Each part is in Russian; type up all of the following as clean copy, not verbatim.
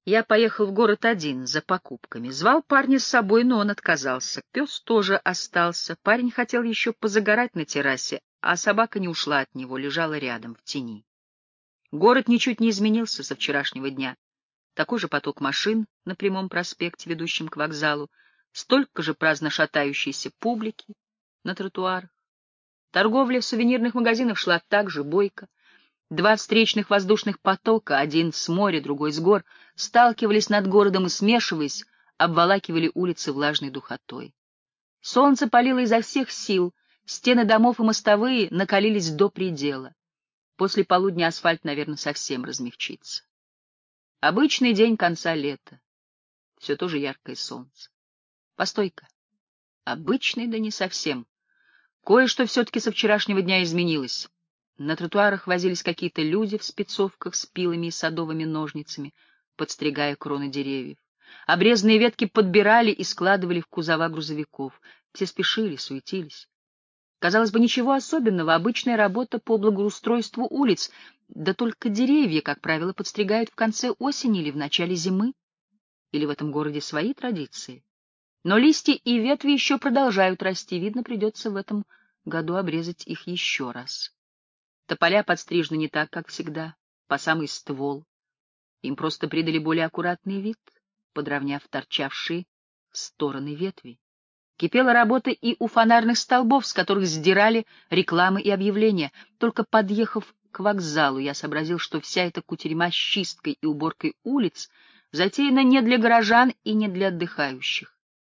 Я поехал в город один за покупками. Звал парня с собой, но он отказался. Пес тоже остался. Парень хотел еще позагорать на террасе, а собака не ушла от него, лежала рядом, в тени. Город ничуть не изменился со вчерашнего дня. Такой же поток машин на прямом проспекте, ведущем к вокзалу, столько же праздно шатающейся публики на тротуарах. Торговля в сувенирных магазинах шла так же бойко. Два встречных воздушных потока, один с моря, другой с гор, сталкивались над городом и, смешиваясь, обволакивали улицы влажной духотой. Солнце палило изо всех сил, стены домов и мостовые накалились до предела. После полудня асфальт, наверное, совсем размягчится. Обычный день конца лета. Все то же яркое солнце. Постой-ка. Обычный, да не совсем. Кое-что все-таки со вчерашнего дня изменилось. На тротуарах возились какие-то люди в спецовках с пилами и садовыми ножницами, подстригая кроны деревьев. Обрезанные ветки подбирали и складывали в кузова грузовиков. Все спешили, суетились. Казалось бы, ничего особенного, обычная работа по благоустройству улиц, да только деревья, как правило, подстригают в конце осени или в начале зимы. Или в этом городе свои традиции. Но листья и ветви еще продолжают расти, видно, придется в этом году обрезать их еще раз. Тополя подстрижены не так, как всегда, по самый ствол. Им просто придали более аккуратный вид, подровняв торчавшие в стороны ветви. Кипела работа и у фонарных столбов, с которых сдирали рекламы и объявления. Только подъехав к вокзалу, я сообразил, что вся эта кутерьма с чисткой и уборкой улиц затеяна не для горожан и не для отдыхающих.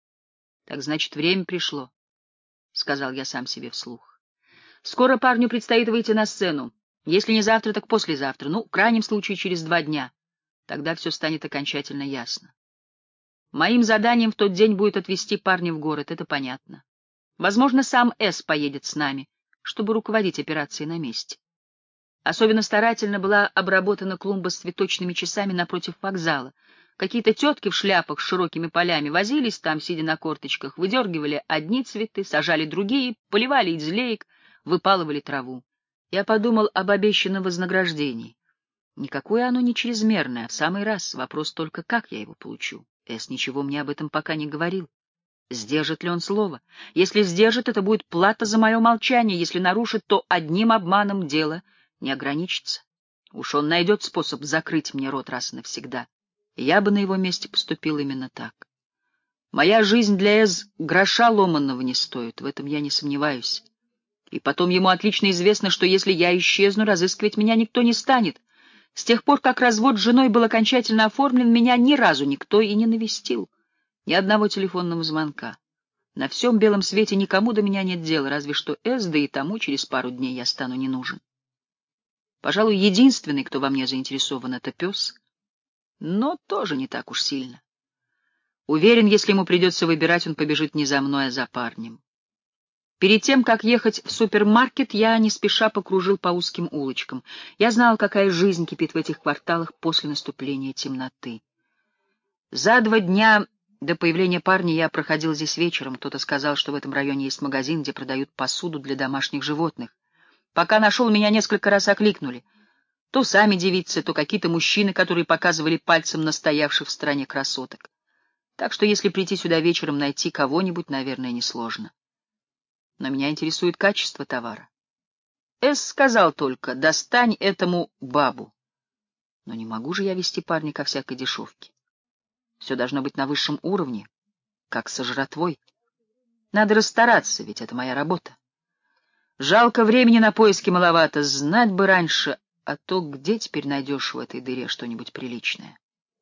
Так значит, время пришло, — сказал я сам себе вслух. Скоро парню предстоит выйти на сцену. Если не завтра, так послезавтра. Ну, в крайнем случае, через 2 дня. Тогда все станет окончательно ясно. Моим заданием в тот день будет отвезти парня в город, это понятно. Возможно, сам С. поедет с нами, чтобы руководить операцией на месте. Особенно старательно была обработана клумба с цветочными часами напротив вокзала. Какие-то тетки в шляпах с широкими полями возились там, сидя на корточках, выдергивали одни цветы, сажали другие, поливали из леек, выпалывали траву. Я подумал об обещанном вознаграждении. Никакое оно не чрезмерное, а в самый раз. Вопрос только, как я его получу. Эс ничего мне об этом пока не говорил. Сдержит ли он слово? Если сдержит, это будет плата за мое молчание. Если нарушит, то одним обманом дело не ограничится. Уж он найдет способ закрыть мне рот раз и навсегда. Я бы на его месте поступил именно так. Моя жизнь для Эз гроша ломаного не стоит, в этом я не сомневаюсь. И потом ему отлично известно, что если я исчезну, разыскивать меня никто не станет. С тех пор, как развод с женой был окончательно оформлен, меня ни разу никто и не навестил. Ни одного телефонного звонка. На всем белом свете никому до меня нет дела, разве что Эс, да и тому через пару дней я стану не нужен. Пожалуй, единственный, кто во мне заинтересован, — это пес, но тоже не так уж сильно. Уверен, если ему придется выбирать, он побежит не за мной, а за парнем. Перед тем, как ехать в супермаркет, я не спеша покружил по узким улочкам. Я знал, какая жизнь кипит в этих кварталах после наступления темноты. За 2 дня до появления парня я проходил здесь вечером. Кто-то сказал, что в этом районе есть магазин, где продают посуду для домашних животных. Пока нашел, меня несколько раз окликнули. То сами девицы, то какие-то мужчины, которые показывали пальцем на стоявших в стороне красоток. Так что если прийти сюда вечером, найти кого-нибудь, наверное, несложно. Но меня интересует качество товара. Эс сказал только: достань этому бабу. Но не могу же я вести парня ко всякой дешевке. Все должно быть на высшем уровне, как со жратвой. Надо расстараться, ведь это моя работа. Жалко, времени на поиски маловато, знать бы раньше, а то где теперь найдешь в этой дыре что-нибудь приличное?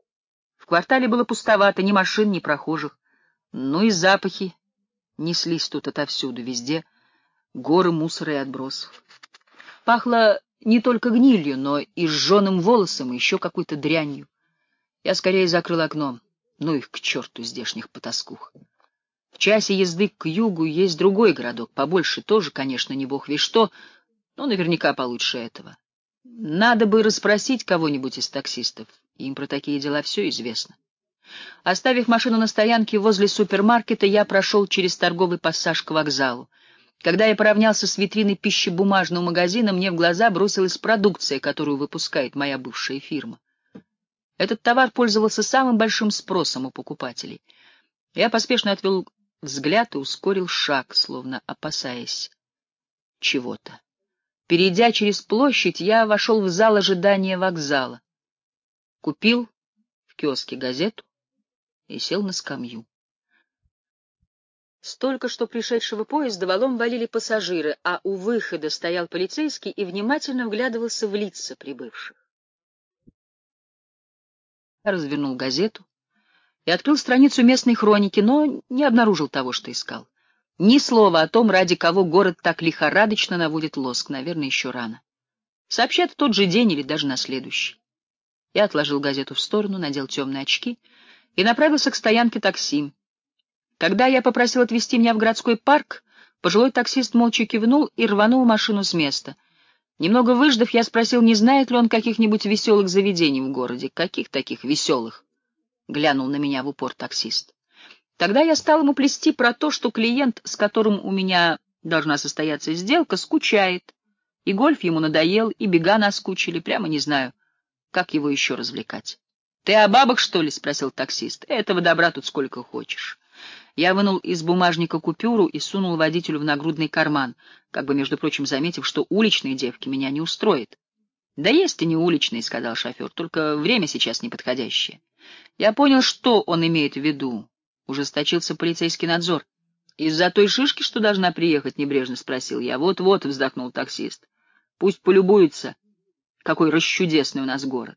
В квартале было пустовато, ни машин, ни прохожих. Ну и запахи неслись тут отовсюду, везде горы мусора и отбросов. Пахло не только гнилью, но и сжёным волосом, и еще какой-то дрянью. Я скорее закрыл окно. Ну их к черту, здешних потаскух. В часе езды к югу есть другой городок, побольше, тоже, конечно, не бог весть что, но наверняка получше этого. Надо бы расспросить кого-нибудь из таксистов, им про такие дела все известно. Оставив машину на стоянке возле супермаркета, я прошел через торговый пассаж к вокзалу. Когда я поравнялся с витриной пищебумажного магазина, мне в глаза бросилась продукция, которую выпускает моя бывшая фирма. Этот товар пользовался самым большим спросом у покупателей. Я поспешно отвел взгляд и ускорил шаг, словно опасаясь чего-то. Перейдя через площадь, я вошел в зал ожидания вокзала, купил в киоске газету и сел на скамью. С только что пришедшего поезда валом валили пассажиры, а у выхода стоял полицейский и внимательно вглядывался в лица прибывших. Я развернул газету и открыл страницу местной хроники, но не обнаружил того, что искал. Ни слова о том, ради кого город так лихорадочно наводит лоск, наверное, еще рано. Сообщат в тот же день или даже на следующий. Я отложил газету в сторону, надел темные очки и направился к стоянке такси. Когда я попросил отвезти меня в городской парк, пожилой таксист молча кивнул и рванул машину с места. Немного выждав, я спросил, не знает ли он каких-нибудь веселых заведений в городе. «Каких таких веселых?» — глянул на меня в упор таксист. Тогда я стал ему плести про то, что клиент, с которым у меня должна состояться сделка, скучает. И гольф ему надоел, и бега наскучили, прямо не знаю, как его еще развлекать. — Ты о бабах, что ли? — спросил таксист. — Этого добра тут сколько хочешь. Я вынул из бумажника купюру и сунул водителю в нагрудный карман, как бы, между прочим, заметив, что уличные девки меня не устроят. — Да есть и не уличные, — сказал шофер, — только время сейчас неподходящее. Я понял, что он имеет в виду. Ужесточился полицейский надзор. — Из-за той шишки, что должна приехать? — небрежно спросил я. — Вот-вот, — вздохнул таксист. — Пусть полюбуются, какой расчудесный у нас город.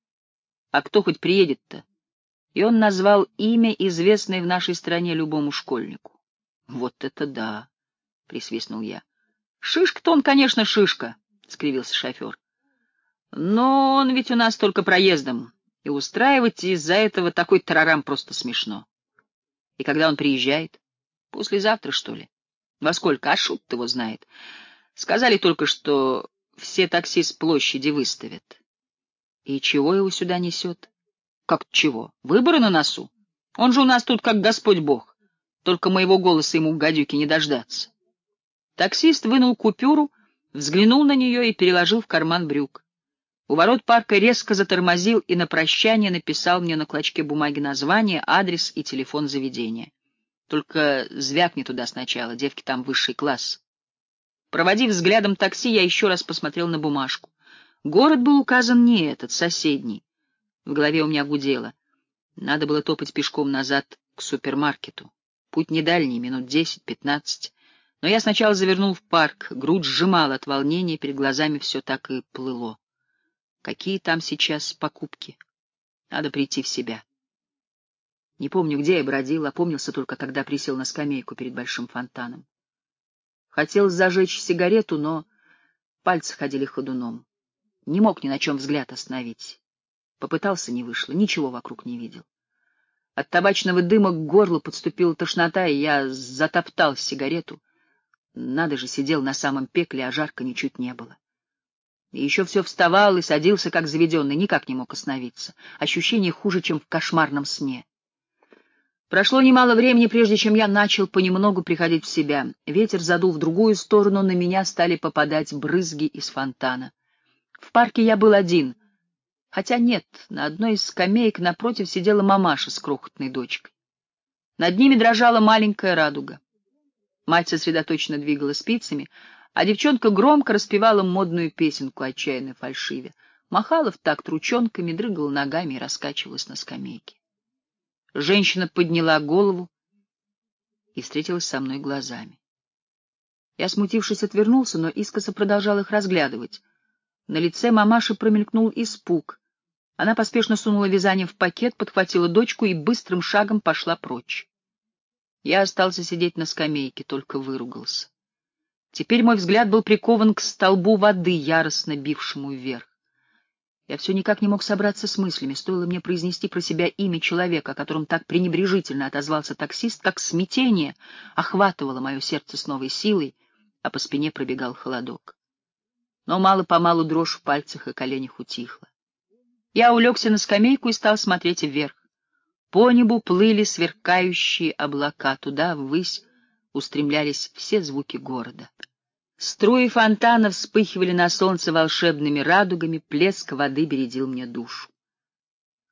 — А кто хоть приедет-то? И он назвал имя, известное в нашей стране любому школьнику. — Вот это да! — присвистнул я. — Шишка-то он, конечно, шишка, — скривился шофер. — Но он ведь у нас только проездом, и устраивать из-за этого такой тарарам просто смешно. И когда он приезжает? Послезавтра, что ли? Во сколько? А шут его знает. Сказали только, что все такси с площади выставят. И чего его сюда несет? Как чего? Выборы на носу? Он же у нас тут как Господь Бог. Только моего голоса ему гадюки не дождаться. Таксист вынул купюру, взглянул на нее и переложил в карман брюк. У ворот парка резко затормозил и на прощание написал мне на клочке бумаги название, адрес и телефон заведения. Только звякни туда сначала, девки там высший класс. Проводив взглядом такси, я еще раз посмотрел на бумажку. Город был указан не этот, соседний. В голове у меня гудело. Надо было топать пешком назад к супермаркету. Путь не дальний, минут 10-15. Но я сначала завернул в парк, грудь сжимала от волнения, перед глазами все так и плыло. Какие там сейчас покупки? Надо прийти в себя. Не помню, где я бродил, опомнился только, когда присел на скамейку перед большим фонтаном. Хотел зажечь сигарету, но пальцы ходили ходуном. Не мог ни на чем взгляд остановить. Попытался — не вышло, ничего вокруг не видел. От табачного дыма к горлу подступила тошнота, и я затоптал сигарету. Надо же, сидел на самом пекле, а жарко ничуть не было. И еще все вставал и садился, как заведенный, никак не мог остановиться. Ощущение хуже, чем в кошмарном сне. Прошло немало времени, прежде чем я начал понемногу приходить в себя. Ветер задул в другую сторону, на меня стали попадать брызги из фонтана. В парке я был один. Хотя нет, на одной из скамеек напротив сидела мамаша с крохотной дочкой. Над ними дрожала маленькая радуга. Мать сосредоточенно двигала спицами, а девчонка громко распевала модную песенку отчаянно фальшиве, махала в такт ручонками, дрыгала ногами и раскачивалась на скамейке. Женщина подняла голову и встретилась со мной глазами. Я, смутившись, отвернулся, но искоса продолжал их разглядывать. На лице мамаши промелькнул испуг. Она поспешно сунула вязание в пакет, подхватила дочку и быстрым шагом пошла прочь. Я остался сидеть на скамейке, только выругался. Теперь мой взгляд был прикован к столбу воды, яростно бившему вверх. Я все никак не мог собраться с мыслями. Стоило мне произнести про себя имя человека, о котором так пренебрежительно отозвался таксист, как смятение охватывало мое сердце с новой силой, а по спине пробегал холодок. Но мало-помалу дрожь в пальцах и коленях утихла. Я улегся на скамейку и стал смотреть вверх. По небу плыли сверкающие облака, туда, ввысь, устремлялись все звуки города. Струи фонтана вспыхивали на солнце волшебными радугами, плеск воды бередил мне душу.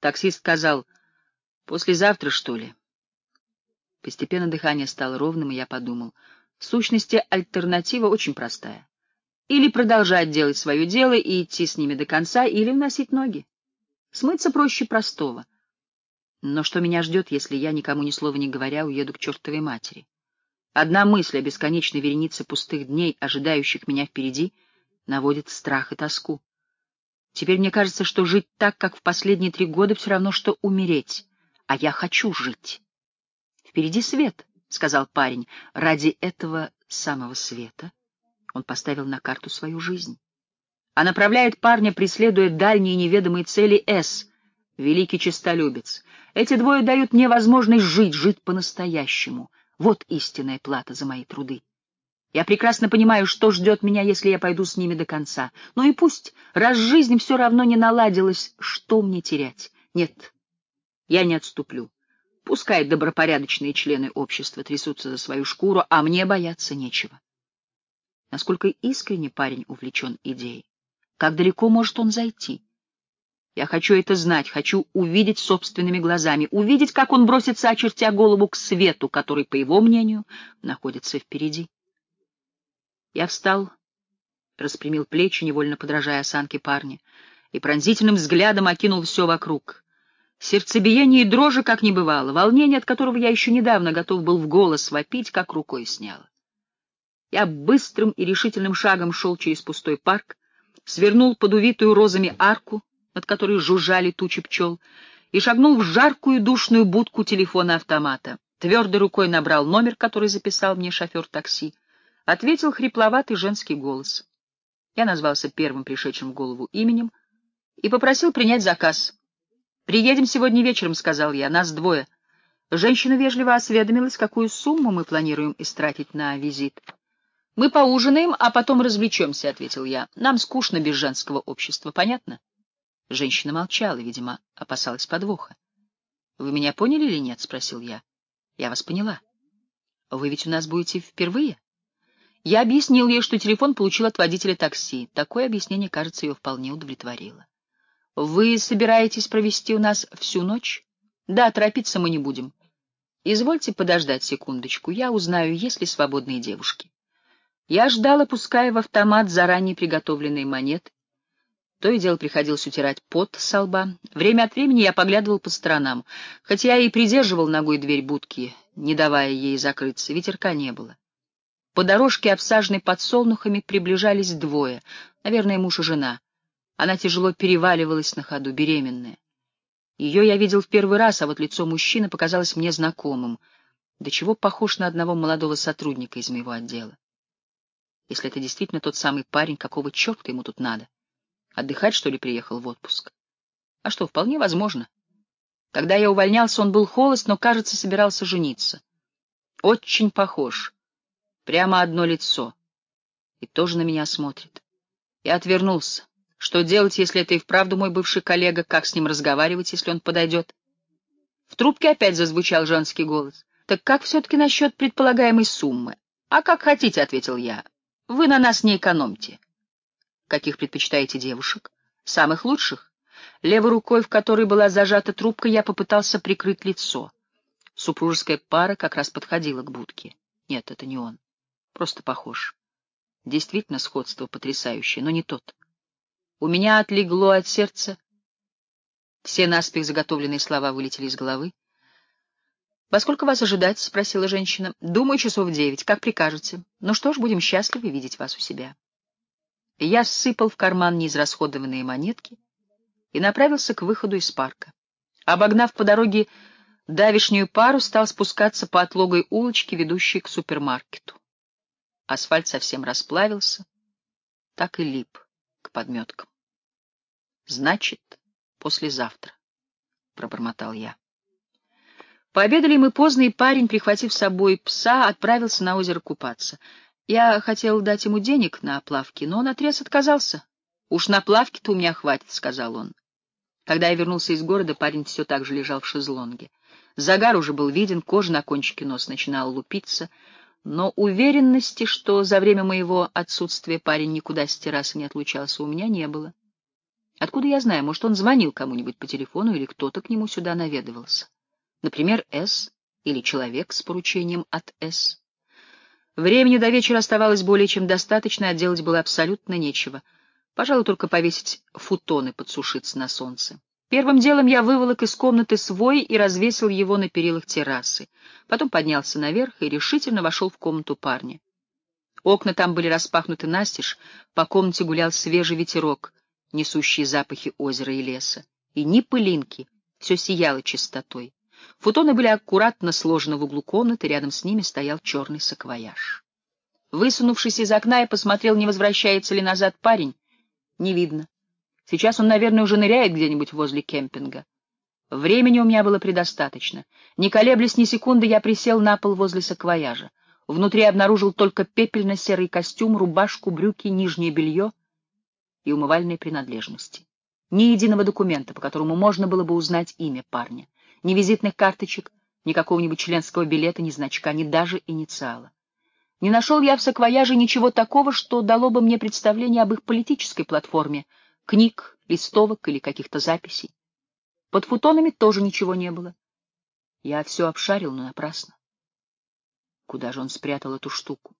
Таксист сказал: «Послезавтра, что ли?» Постепенно дыхание стало ровным, и я подумал: в сущности, альтернатива очень простая. Или продолжать делать свое дело и идти с ними до конца, или вносить ноги. Смыться проще простого. Но что меня ждет, если я, никому ни слова не говоря, уеду к чертовой матери? Одна мысль о бесконечной веренице пустых дней, ожидающих меня впереди, наводит страх и тоску. Теперь мне кажется, что жить так, как в последние 3 года, все равно, что умереть. А я хочу жить. «Впереди свет», — сказал парень. Ради этого самого света он поставил на карту свою жизнь. А направляет парня, преследуя дальние неведомые цели, великий честолюбец. Эти двое дают мне возможность жить по-настоящему. Вот истинная плата за мои труды. Я прекрасно понимаю, что ждет меня, если я пойду с ними до конца. Ну и пусть, раз жизнь все равно не наладилась, что мне терять? Нет, я не отступлю. Пускай добропорядочные члены общества трясутся за свою шкуру, а мне бояться нечего. Насколько искренне парень увлечен идеей? Как далеко может он зайти? Я хочу это знать, хочу увидеть собственными глазами, увидеть, как он бросится, очертя голову, к свету, который, по его мнению, находится впереди. Я встал, распрямил плечи, невольно подражая осанке парня, и пронзительным взглядом окинул все вокруг. Сердцебиение и дрожи как не бывало, волнение, от которого я еще недавно готов был в голос вопить, как рукой сняло. Я быстрым и решительным шагом шел через пустой парк, свернул под увитую розами арку, над которой жужжали тучи пчел, и шагнул в жаркую душную будку телефона-автомата. Твердой рукой набрал номер, который записал мне шофер такси. Ответил хрипловатый женский голос. Я назвался первым пришедшим в голову именем и попросил принять заказ. «Приедем сегодня вечером», — сказал я, — «нас 2». Женщина вежливо осведомилась, какую сумму мы планируем истратить на визит. «Мы поужинаем, а потом развлечемся», — ответил я. «Нам скучно без женского общества, понятно?» Женщина молчала, видимо, опасалась подвоха. «Вы меня поняли или нет?» — спросил я. «Я вас поняла. Вы ведь у нас будете впервые?» Я объяснил ей, что телефон получил от водителя такси. Такое объяснение, кажется, ее вполне удовлетворило. «Вы собираетесь провести у нас всю ночь?» «Да, торопиться мы не будем. Извольте подождать секундочку, я узнаю, есть ли свободные девушки». Я ждал, опуская в автомат заранее приготовленные монеты. То и дело приходилось утирать пот со лба. Время от времени я поглядывал по сторонам, хотя я и придерживал ногой дверь будки, не давая ей закрыться, ветерка не было. По дорожке, обсаженной подсолнухами, приближались 2, наверное, муж и жена. Она тяжело переваливалась на ходу, беременная. Ее я видел в первый раз, а вот лицо мужчины показалось мне знакомым. До чего похож на одного молодого сотрудника из моего отдела. Если это действительно тот самый парень, какого черта ему тут надо? Отдыхать, что ли, приехал в отпуск? А что, вполне возможно. Когда я увольнялся, он был холост, но, кажется, собирался жениться. Очень похож. Прямо одно лицо. И тоже на меня смотрит. Я отвернулся. Что делать, если это и вправду мой бывший коллега? Как с ним разговаривать, если он подойдет? В трубке опять зазвучал женский голос. «Так как все-таки насчет предполагаемой суммы?» «А как хотите», — ответил я. «Вы на нас не экономьте». «Каких предпочитаете девушек?» «Самых лучших». Левой рукой, в которой была зажата трубка, я попытался прикрыть лицо. Супружеская пара как раз подходила к будке. Нет, это не он. Просто похож. Действительно, сходство потрясающее, но не тот. У меня отлегло от сердца. Все наспех заготовленные слова вылетели из головы. «Во сколько вас ожидать?» — спросила женщина. «Думаю, часов 9. Как прикажете. Ну что ж, будем счастливы видеть вас у себя». Я сыпал в карман неизрасходованные монетки и направился к выходу из парка. Обогнав по дороге давишнюю пару, стал спускаться по отлогой улочке, ведущей к супермаркету. Асфальт совсем расплавился, так и лип к подметкам. «Значит, послезавтра», — пробормотал я. Пообедали мы поздно, и парень, прихватив с собой пса, отправился на озеро купаться. Я хотел дать ему денег на плавки, но он отрез отказался. «Уж на плавки-то у меня хватит», — сказал он. Когда я вернулся из города, парень все так же лежал в шезлонге. Загар уже был виден, кожа на кончике носа начинала лупиться, но уверенности, что за время моего отсутствия парень никуда с террасы не отлучался, у меня не было. Откуда я знаю, может, он звонил кому-нибудь по телефону или кто-то к нему сюда наведывался. Например, С. или человек с поручением от С. Времени до вечера оставалось более чем достаточно, а делать было абсолютно нечего. Пожалуй, только повесить футон и подсушиться на солнце. Первым делом я выволок из комнаты свой и развесил его на перилах террасы. Потом поднялся наверх и решительно вошел в комнату парня. Окна там были распахнуты настежь, по комнате гулял свежий ветерок, несущий запахи озера и леса. И ни пылинки, все сияло чистотой. Футоны были аккуратно сложены в углу комнаты, рядом с ними стоял черный саквояж. Высунувшись из окна, я посмотрел, не возвращается ли назад парень. Не видно. Сейчас он, наверное, уже ныряет где-нибудь возле кемпинга. Времени у меня было предостаточно. Не колеблясь ни секунды, я присел на пол возле саквояжа. Внутри обнаружил только пепельно-серый костюм, рубашку, брюки, нижнее белье и умывальные принадлежности. Ни единого документа, по которому можно было бы узнать имя парня. Ни визитных карточек, ни какого-нибудь членского билета, ни значка, ни даже инициала. Не нашел я в саквояже ничего такого, что дало бы мне представление об их политической платформе, книг, листовок или каких-то записей. Под футонами тоже ничего не было. Я все обшарил, но напрасно. Куда же он спрятал эту штуку?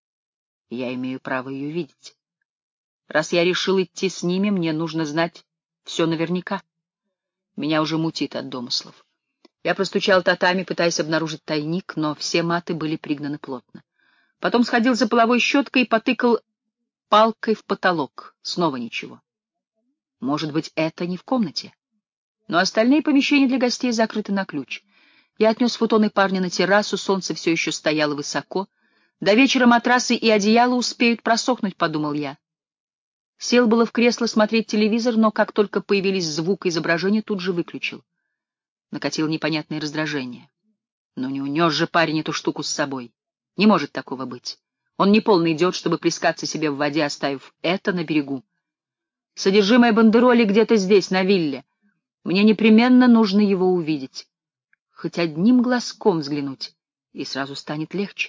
Я имею право ее видеть. Раз я решил идти с ними, мне нужно знать все наверняка. Меня уже мутит от домыслов. Я простучал татами, пытаясь обнаружить тайник, но все маты были пригнаны плотно. Потом сходил за половой щеткой и потыкал палкой в потолок. Снова ничего. Может быть, это не в комнате. Но остальные помещения для гостей закрыты на ключ. Я отнес футоны парня на террасу, солнце все еще стояло высоко. До вечера матрасы и одеяло успеют просохнуть, подумал я. Сел было в кресло смотреть телевизор, но как только появились звук и изображение, тут же выключил. Накатило непонятное раздражение. Но не унес же парень эту штуку с собой. Не может такого быть. Он не полный идиот, чтобы плескаться себе в воде, оставив это на берегу. Содержимое бандероли где-то здесь, на вилле. Мне непременно нужно его увидеть. Хоть одним глазком взглянуть, и сразу станет легче.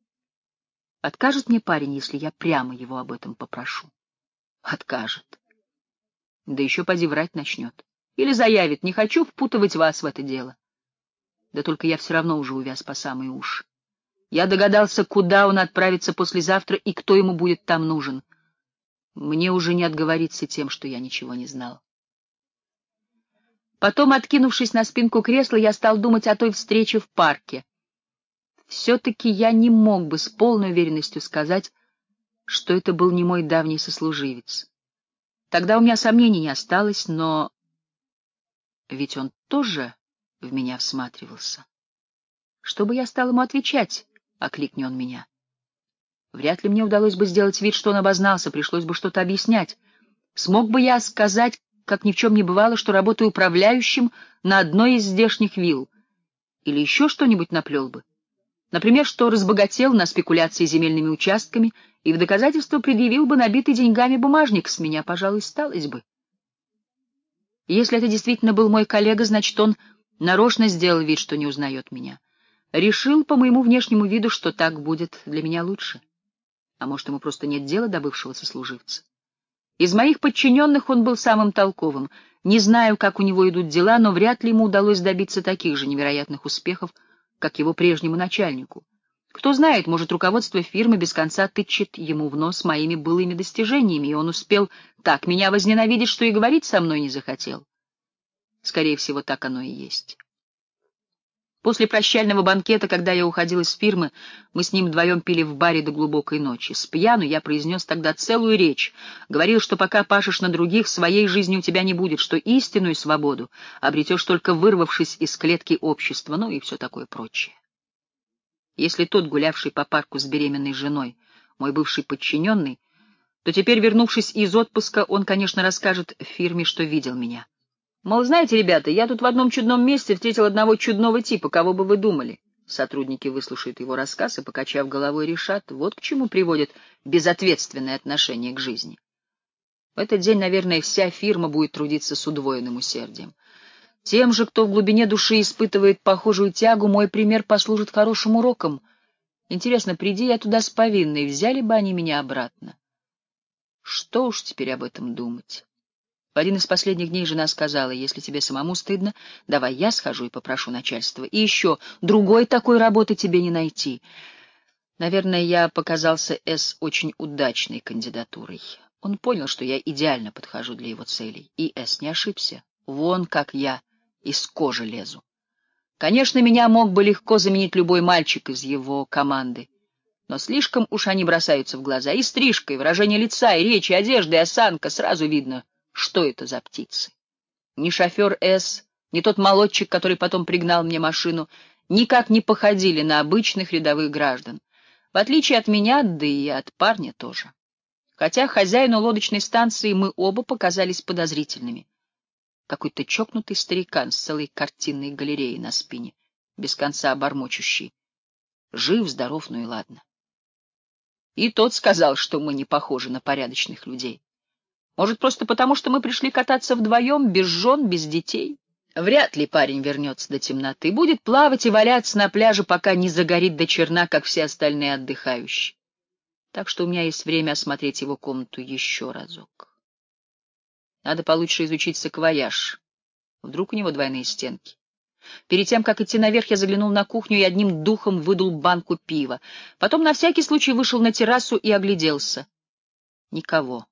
Откажет мне парень, если я прямо его об этом попрошу? Откажет. Да еще поди врать начнет. Или заявит: не хочу впутывать вас в это дело. Да только я все равно уже увяз по самые уши. Я догадался, куда он отправится послезавтра и кто ему будет там нужен. Мне уже не отговориться тем, что я ничего не знал. Потом, откинувшись на спинку кресла, я стал думать о той встрече в парке. Все-таки я не мог бы с полной уверенностью сказать, что это был не мой давний сослуживец. Тогда у меня сомнений не осталось, но ведь он тоже в меня всматривался. Что бы я стал ему отвечать, окликни он меня? Вряд ли мне удалось бы сделать вид, что он обознался, пришлось бы что-то объяснять. Смог бы я сказать, как ни в чем не бывало, что работаю управляющим на одной из здешних вилл, или еще что-нибудь наплел бы? Например, что разбогател на спекуляции земельными участками и в доказательство предъявил бы набитый деньгами бумажник, с меня, пожалуй, сталось бы. Если это действительно был мой коллега, значит, он нарочно сделал вид, что не узнает меня. Решил по моему внешнему виду, что так будет для меня лучше. А может, ему просто нет дела до бывшего сослуживца. Из моих подчиненных он был самым толковым. Не знаю, как у него идут дела, но вряд ли ему удалось добиться таких же невероятных успехов, как его прежнему начальнику. Кто знает, может, руководство фирмы без конца тычет ему в нос моими былыми достижениями, и он успел так меня возненавидеть, что и говорить со мной не захотел. Скорее всего, так оно и есть. После прощального банкета, когда я уходил из фирмы, мы с ним вдвоем пили в баре до глубокой ночи. С пьяну я произнес тогда целую речь. Говорил, что пока пашешь на других, своей жизни у тебя не будет, что истинную свободу обретешь только вырвавшись из клетки общества, ну и все такое прочее. Если тот, гулявший по парку с беременной женой, мой бывший подчиненный, то теперь, вернувшись из отпуска, он, конечно, расскажет фирме, что видел меня. Мол, знаете, ребята, я тут в одном чудном месте встретил одного чудного типа, кого бы вы думали? Сотрудники выслушают его рассказ и, покачав головой, решат, вот к чему приводит безответственное отношение к жизни. В этот день, наверное, вся фирма будет трудиться с удвоенным усердием. Тем же, кто в глубине души испытывает похожую тягу, мой пример послужит хорошим уроком. Интересно, приди я туда с повинной, взяли бы они меня обратно? Что уж теперь об этом думать? В один из последних дней жена сказала: «Если тебе самому стыдно, давай я схожу и попрошу начальства. И еще, другой такой работы тебе не найти». Наверное, я показался С. очень удачной кандидатурой. Он понял, что я идеально подхожу для его целей. И С. не ошибся. Вон как я из кожи лезу. Конечно, меня мог бы легко заменить любой мальчик из его команды. Но слишком уж они бросаются в глаза. И стрижка, и выражение лица, и речь, и одежда, и осанка. Сразу видно, что это за птицы. Ни шофер С., ни тот молодчик, который потом пригнал мне машину, никак не походили на обычных рядовых граждан. В отличие от меня, да и от парня тоже. Хотя хозяину лодочной станции мы оба показались подозрительными. Какой-то чокнутый старикан с целой картинной галереей на спине, без конца бормочущий. Жив, здоров, ну и ладно. И тот сказал, что мы не похожи на порядочных людей. Может, просто потому, что мы пришли кататься вдвоем, без жен, без детей? Вряд ли парень вернется до темноты, будет плавать и валяться на пляже, пока не загорит до черна, как все остальные отдыхающие. Так что у меня есть время осмотреть его комнату еще разок. Надо получше изучить саквояж. Вдруг у него двойные стенки. Перед тем, как идти наверх, я заглянул на кухню и одним духом выдул банку пива. Потом на всякий случай вышел на террасу и огляделся. Никого.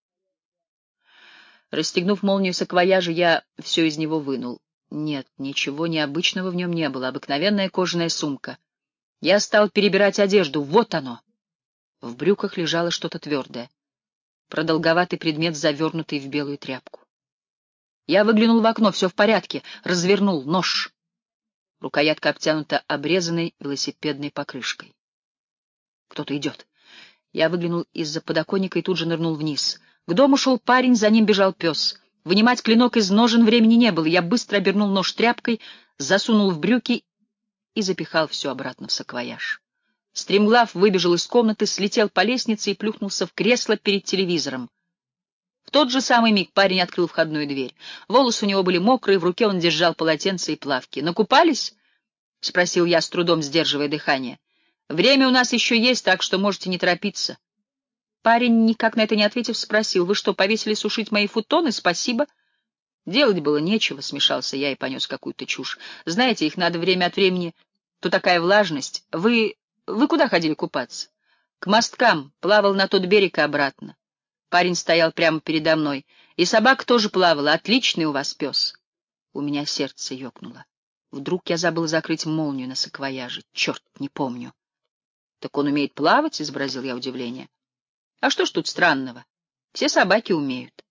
Расстегнув молнию саквояжа, я все из него вынул. Нет, ничего необычного в нем не было. Обыкновенная кожаная сумка. Я стал перебирать одежду. Вот оно! В брюках лежало что-то твердое. Продолговатый предмет, завернутый в белую тряпку. Я выглянул в окно. Все в порядке. Развернул. Нож. Рукоятка обтянута обрезанной велосипедной покрышкой. Кто-то идет. Я выглянул из-за подоконника и тут же нырнул вниз. К дому шел парень, за ним бежал пес. Вынимать клинок из ножен времени не было. Я быстро обернул нож тряпкой, засунул в брюки и запихал все обратно в саквояж. Стремглав выбежал из комнаты, слетел по лестнице и плюхнулся в кресло перед телевизором. В тот же самый миг парень открыл входную дверь. Волосы у него были мокрые, в руке он держал полотенце и плавки. «Накупались?» — спросил я, с трудом сдерживая дыхание. «Время у нас еще есть, так что можете не торопиться». Парень, никак на это не ответив, спросил: «Вы что, повесили сушить мои футоны? Спасибо». Делать было нечего, смешался я и понес какую-то чушь. «Знаете, их надо время от времени... То такая влажность. Вы куда ходили купаться?» «К мосткам. Плавал на тот берег и обратно». Парень стоял прямо передо мной. «И собака тоже плавала. Отличный у вас пес». У меня сердце ёкнуло. Вдруг я забыл закрыть молнию на саквояже. Черт, не помню. «Так он умеет плавать?» — изобразил я удивление. «А что ж тут странного? Все собаки умеют».